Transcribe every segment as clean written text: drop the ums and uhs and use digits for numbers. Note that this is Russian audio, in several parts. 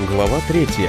Глава 3.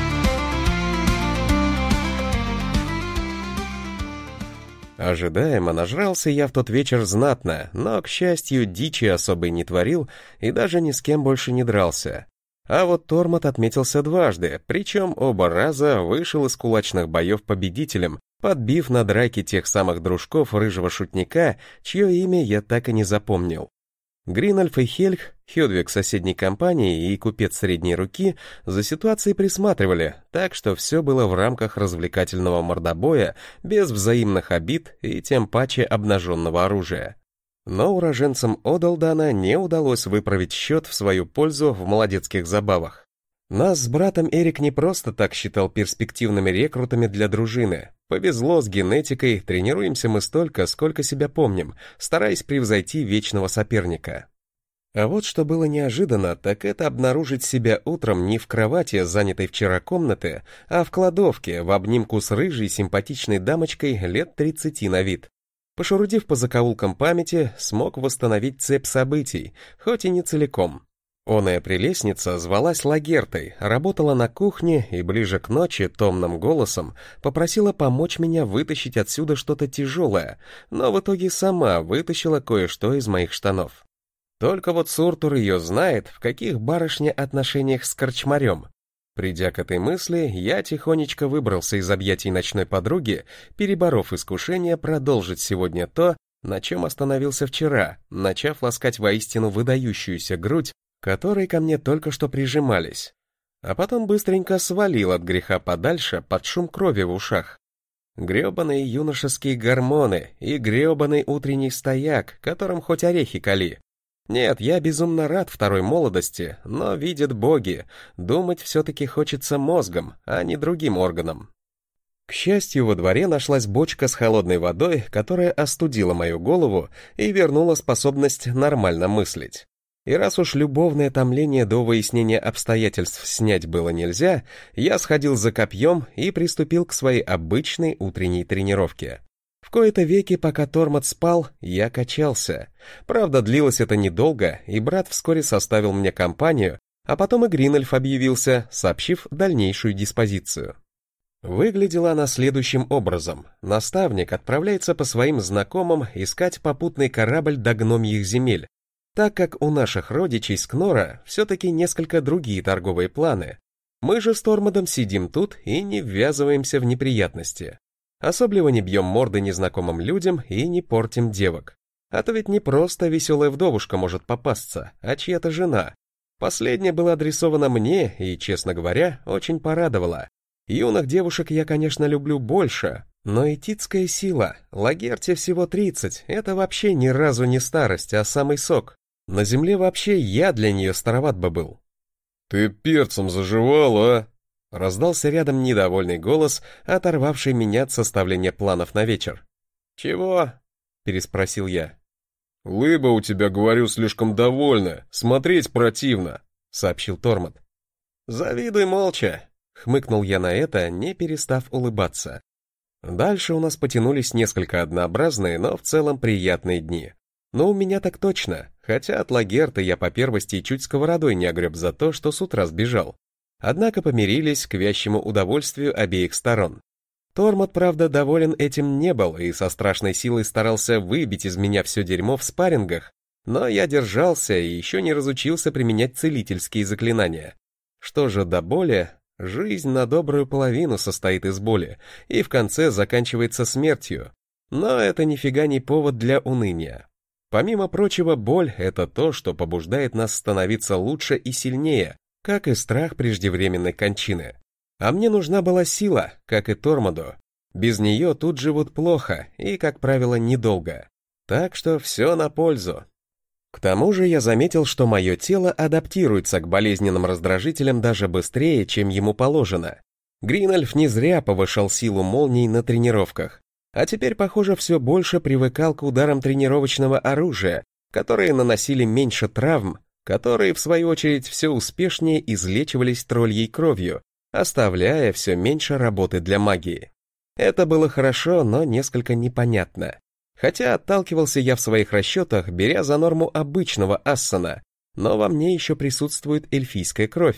Ожидаемо нажрался я в тот вечер знатно, но, к счастью, дичи особой не творил и даже ни с кем больше не дрался. А вот Тормот отметился дважды, причем оба раза вышел из кулачных боев победителем, подбив на драке тех самых дружков рыжего шутника, чье имя я так и не запомнил. Гринольф и Хельг, Хёдвиг соседней компании и купец средней руки, за ситуацией присматривали, так что все было в рамках развлекательного мордобоя, без взаимных обид и тем паче обнаженного оружия. Но уроженцам Одалдана не удалось выправить счет в свою пользу в молодецких забавах. Нас с братом Эрик не просто так считал перспективными рекрутами для дружины. Повезло с генетикой, тренируемся мы столько, сколько себя помним, стараясь превзойти вечного соперника. А вот что было неожиданно, так это обнаружить себя утром не в кровати, занятой вчера комнаты, а в кладовке, в обнимку с рыжей симпатичной дамочкой лет 30 на вид. Пошурудив по закоулкам памяти, смог восстановить цепь событий, хоть и не целиком. Оная прелестница звалась Лагертой, работала на кухне и ближе к ночи томным голосом попросила помочь меня вытащить отсюда что-то тяжелое, но в итоге сама вытащила кое-что из моих штанов. Только вот Суртур ее знает, в каких барышня отношениях с корчмарем. Придя к этой мысли, я тихонечко выбрался из объятий ночной подруги, переборов искушение продолжить сегодня то, на чем остановился вчера, начав ласкать воистину выдающуюся грудь, которые ко мне только что прижимались, а потом быстренько свалил от греха подальше под шум крови в ушах. Гребаные юношеские гормоны и гребаный утренний стояк, которым хоть орехи кали. Нет, я безумно рад второй молодости, но видят боги, думать все-таки хочется мозгом, а не другим органом. К счастью, во дворе нашлась бочка с холодной водой, которая остудила мою голову и вернула способность нормально мыслить. И раз уж любовное томление до выяснения обстоятельств снять было нельзя, я сходил за копьем и приступил к своей обычной утренней тренировке. В кои-то веки, пока Тормот спал, я качался. Правда, длилось это недолго, и брат вскоре составил мне компанию, а потом и Гринольф объявился, сообщив дальнейшую диспозицию. Выглядела она следующим образом. Наставник отправляется по своим знакомым искать попутный корабль до гномьих земель, так как у наших родичей с Кнора все-таки несколько другие торговые планы. Мы же с Тормодом сидим тут и не ввязываемся в неприятности. Особливо не бьем морды незнакомым людям и не портим девок. А то ведь не просто веселая вдовушка может попасться, а чья-то жена. Последняя была адресована мне и, честно говоря, очень порадовала. Юных девушек я, конечно, люблю больше, но и титская сила, Лагерте всего 30, это вообще ни разу не старость, а самый сок. На земле вообще я для нее староват бы был. «Ты перцем заживал, а?» Раздался рядом недовольный голос, оторвавший меня от составления планов на вечер. «Чего?» — переспросил я. «Лыба у тебя, говорю, слишком довольна, смотреть противно», — сообщил Тормот. «Завидуй молча», — хмыкнул я на это, не перестав улыбаться. Дальше у нас потянулись несколько однообразные, но в целом приятные дни. Но у меня так точно, хотя от Лагерты я по первости чуть сковородой не огреб за то, что с утра сбежал. Однако помирились к вящему удовольствию обеих сторон. Тормот, правда, доволен этим не был и со страшной силой старался выбить из меня все дерьмо в спаррингах, но я держался и еще не разучился применять целительские заклинания. Что же до боли? Жизнь на добрую половину состоит из боли и в конце заканчивается смертью. Но это нифига не повод для уныния. Помимо прочего, боль — это то, что побуждает нас становиться лучше и сильнее, как и страх преждевременной кончины. А мне нужна была сила, как и Тормоду. Без нее тут живут плохо и, как правило, недолго. Так что все на пользу. К тому же я заметил, что мое тело адаптируется к болезненным раздражителям даже быстрее, чем ему положено. Гринольф не зря повышал силу молний на тренировках. А теперь, похоже, все больше привыкал к ударам тренировочного оружия, которые наносили меньше травм, которые, в свою очередь, все успешнее излечивались тролльей кровью, оставляя все меньше работы для магии. Это было хорошо, но несколько непонятно. Хотя отталкивался я в своих расчетах, беря за норму обычного ассана, но во мне еще присутствует эльфийская кровь.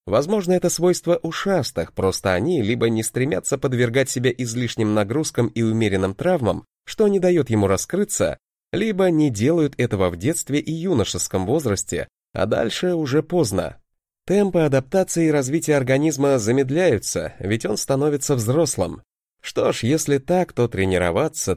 Возможно, это свойство ушастых, просто они либо не стремятся подвергать себя излишним нагрузкам и умеренным травмам, что не дает ему раскрыться, либо не делают этого в детстве и юношеском возрасте, а дальше уже поздно. Темпы адаптации и развития организма замедляются, ведь он становится взрослым. Что ж, если так, то тренироваться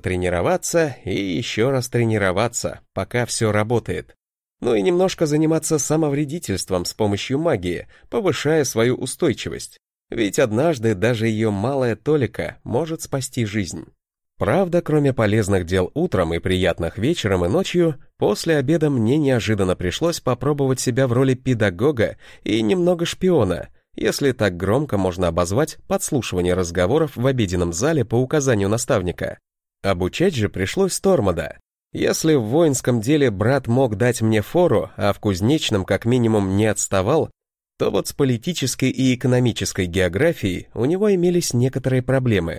и еще раз тренироваться, пока все работает. Ну и немножко заниматься самовредительством с помощью магии, повышая свою устойчивость. Ведь однажды даже ее малая толика может спасти жизнь. Правда, кроме полезных дел утром и приятных вечером и ночью, после обеда мне неожиданно пришлось попробовать себя в роли педагога и немного шпиона, если так громко можно обозвать подслушивание разговоров в обеденном зале по указанию наставника. Обучать же пришлось Тормода. Если в воинском деле брат мог дать мне фору, а в кузнечном как минимум не отставал, то вот с политической и экономической географией у него имелись некоторые проблемы.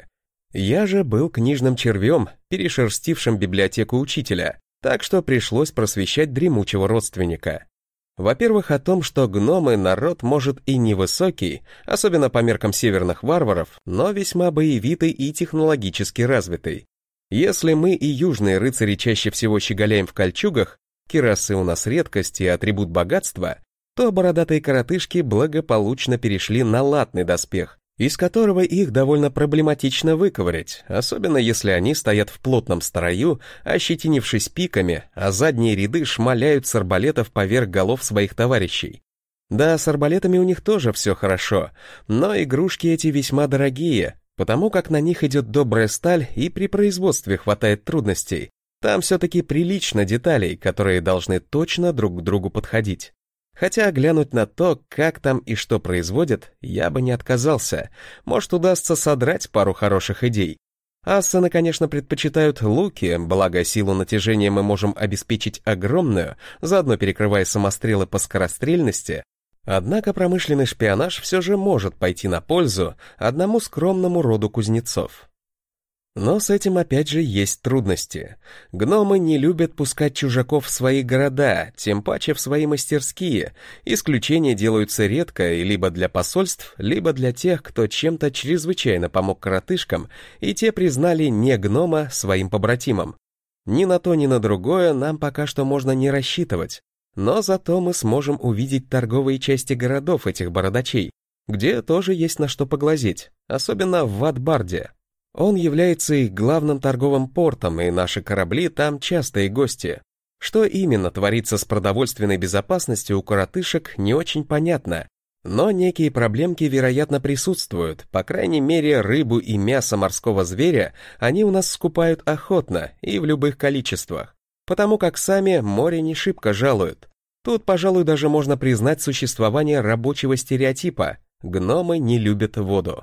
Я же был книжным червем, перешерстившим библиотеку учителя, так что пришлось просвещать дремучего родственника. Во-первых, о том, что гномы народ может и невысокий, особенно по меркам северных варваров, но весьма боевитый и технологически развитый. Если мы и южные рыцари чаще всего щеголяем в кольчугах, кирасы у нас редкость и атрибут богатства, то бородатые коротышки благополучно перешли на латный доспех, из которого их довольно проблематично выковырять, особенно если они стоят в плотном строю, ощетинившись пиками, а задние ряды шмаляют с арбалетов поверх голов своих товарищей. Да, с арбалетами у них тоже все хорошо, но игрушки эти весьма дорогие, потому как на них идет добрая сталь и при производстве хватает трудностей. Там все-таки прилично деталей, которые должны точно друг к другу подходить. Хотя глянуть на то, как там и что производят, я бы не отказался. Может, удастся содрать пару хороших идей. Ассаны, конечно, предпочитают луки, благо силу натяжения мы можем обеспечить огромную, заодно перекрывая самострелы по скорострельности. Однако промышленный шпионаж все же может пойти на пользу одному скромному роду кузнецов. Но с этим опять же есть трудности. Гномы не любят пускать чужаков в свои города, тем паче в свои мастерские. Исключения делаются редко и либо для посольств, либо для тех, кто чем-то чрезвычайно помог коротышкам, и те признали не гнома своим побратимом. Ни на то, ни на другое нам пока что можно не рассчитывать. Но зато мы сможем увидеть торговые части городов этих бородачей, где тоже есть на что поглазеть, особенно в Ватбарде. Он является их главным торговым портом, и наши корабли там частые гости. Что именно творится с продовольственной безопасностью у коротышек, не очень понятно. Но некие проблемки, вероятно, присутствуют. По крайней мере, рыбу и мясо морского зверя они у нас скупают охотно и в любых количествах, потому как сами море не шибко жалуют. Тут, пожалуй, даже можно признать существование рабочего стереотипа: гномы не любят воду.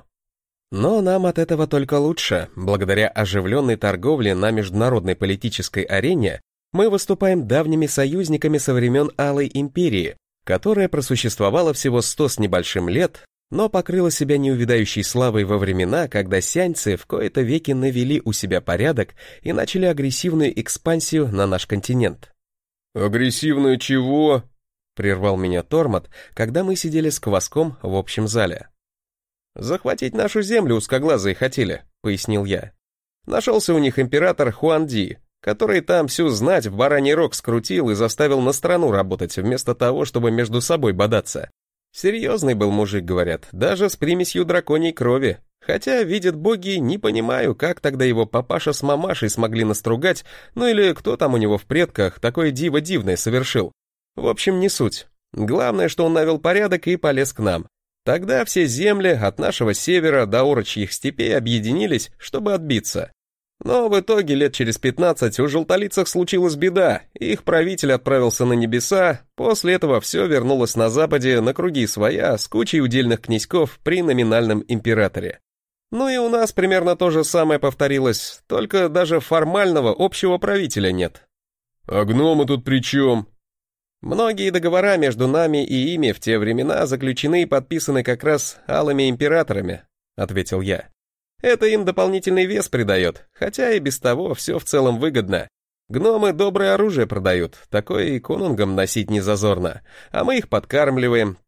Но нам от этого только лучше. Благодаря оживленной торговле на международной политической арене мы выступаем давними союзниками со времен Алой Империи, которая просуществовала всего 100 с небольшим лет, но покрыла себя неувядающей славой во времена, когда сяньцы в кои-то веки навели у себя порядок и начали агрессивную экспансию на наш континент. «Агрессивную чего?» — прервал меня Тормот, когда мы сидели с Кваском в общем зале. «Захватить нашу землю узкоглазые хотели», — пояснил я. «Нашелся у них император Хуанди, который там всю знать в бараний рог скрутил и заставил на страну работать, вместо того, чтобы между собой бодаться. Серьезный был мужик, говорят, даже с примесью драконьей крови. Хотя, видят боги, не понимаю, как тогда его папаша с мамашей смогли настругать, ну или кто там у него в предках такое диво дивное совершил. В общем, не суть. Главное, что он навел порядок и полез к нам. Тогда все земли от нашего севера до орочьих степей объединились, чтобы отбиться. Но в итоге лет через 15 у желтолицых случилась беда, их правитель отправился на небеса, после этого все вернулось на западе на круги своя с кучей удельных князьков при номинальном императоре. Ну и у нас примерно то же самое повторилось, только даже формального общего правителя нет. «А гномы тут при чем?» Многие договора между нами и ими в те времена заключены и подписаны как раз алыми императорами», — ответил я. «Это им дополнительный вес придает, хотя и без того все в целом выгодно. Гномы доброе оружие продают, такое и конунгам носить не зазорно, а мы их подкармливаем,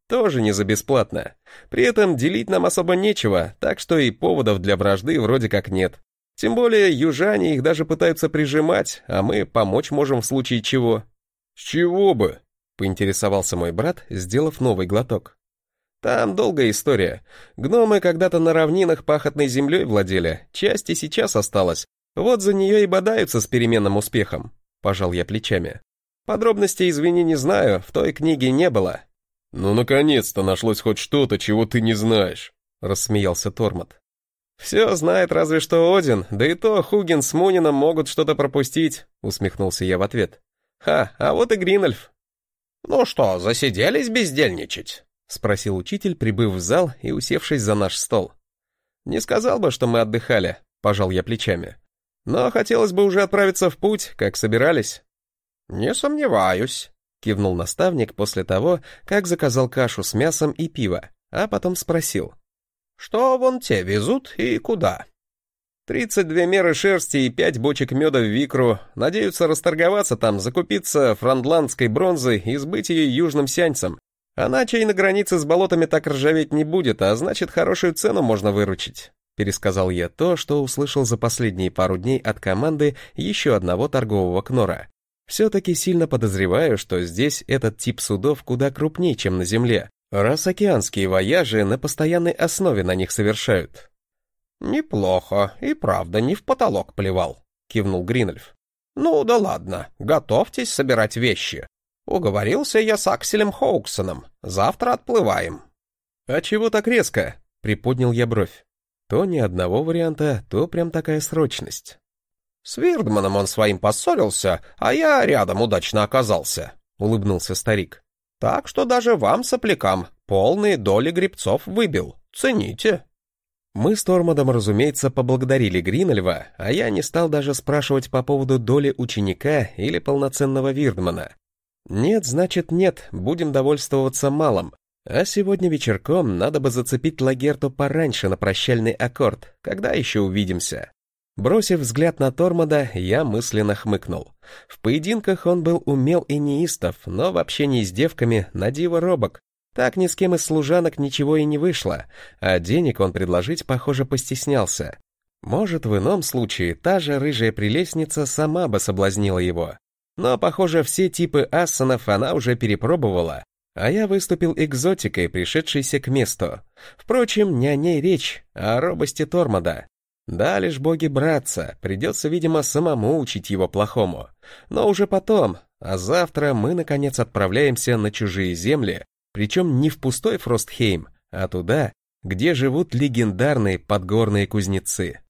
Тоже не за бесплатно. При этом делить нам особо нечего, так что и поводов для вражды вроде как нет. Тем более южане их даже пытаются прижимать, а мы помочь можем в случае чего. С чего бы? Поинтересовался мой брат, сделав новый глоток. Там долгая история. Гномы когда-то на равнинах пахотной землей владели, часть и сейчас осталась. Вот за нее и бодаются с переменным успехом. Пожал я плечами. Подробностей, извини, не знаю, в той книге не было. Ну, наконец-то нашлось хоть что-то, чего ты не знаешь, рассмеялся Тормот. Все знает разве что Один, да и то Хугин с Мунином могут что-то пропустить, усмехнулся я в ответ. А вот и Гринольф. Ну что, засиделись бездельничать? Спросил учитель, прибыв в зал и усевшись за наш стол. Не сказал бы, что мы отдыхали, пожал я плечами. Но хотелось бы уже отправиться в путь, как собирались. Не сомневаюсь, кивнул наставник после того, как заказал кашу с мясом и пиво, а потом спросил. Что вон те везут и куда? 32 меры шерсти и 5 бочек меда в Викру. Надеются расторговаться там, закупиться франдландской бронзой и сбыть ее южным сяньцам. Иначе и на границе с болотами так ржаветь не будет, а значит, хорошую цену можно выручить. Пересказал я то, что услышал за последние пару дней от команды еще одного торгового кнора. Все-таки сильно подозреваю, что здесь этот тип судов куда крупнее, чем на земле, раз океанские вояжи на постоянной основе на них совершают. «Неплохо, и правда не в потолок плевал», — кивнул Гринольф. «Ну да ладно, готовьтесь собирать вещи. Уговорился я с Акселем Хоуксоном, завтра отплываем». «А чего так резко?» — приподнял я бровь. То ни одного варианта, то прям такая срочность. «С Вирдманом он своим поссорился, а я рядом удачно оказался», — улыбнулся старик. «Так что даже вам, соплякам, полные доли гребцов выбил. Цените». Мы с Тормодом, разумеется, поблагодарили Гринольва, а я не стал даже спрашивать по поводу доли ученика или полноценного Вирдмана. Нет, значит нет, будем довольствоваться малым. А сегодня вечерком надо бы зацепить Лагерту пораньше на прощальный аккорд, когда еще увидимся. Бросив взгляд на Тормода, я мысленно хмыкнул. В поединках он был умел и неистов, но в общении с девками на диво робок. Так ни с кем из служанок ничего и не вышло, а денег он предложить, похоже, постеснялся. Может, в ином случае та же рыжая прелестница сама бы соблазнила его. Но, похоже, все типы ассанов она уже перепробовала, а я выступил экзотикой, пришедшейся к месту. Впрочем, не о ней речь, а о робости Тормода. Да, лишь боги братца, придется, видимо, самому учить его плохому. Но уже потом, а завтра мы, наконец, отправляемся на чужие земли, причем не в пустой Фростхейм, а туда, где живут легендарные подгорные кузнецы.